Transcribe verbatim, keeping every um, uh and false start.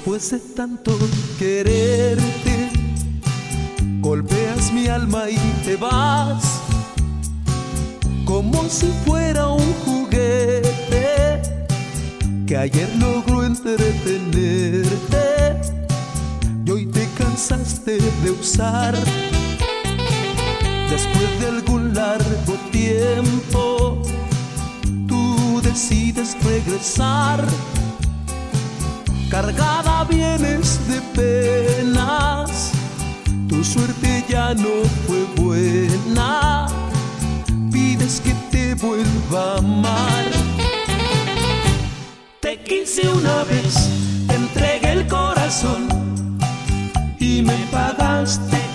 Después de tanto quererte, golpeas mi alma y te vas, como si fuera un juguete que ayer logró entretenerte y hoy te cansaste de usar. Después de algún largo tiempo, tú decides regresar. Cargada vienes de penas, tu suerte ya no fue buena. Pides que te vuelva a amar. Te quise una vez, te entregué el corazón y me pagaste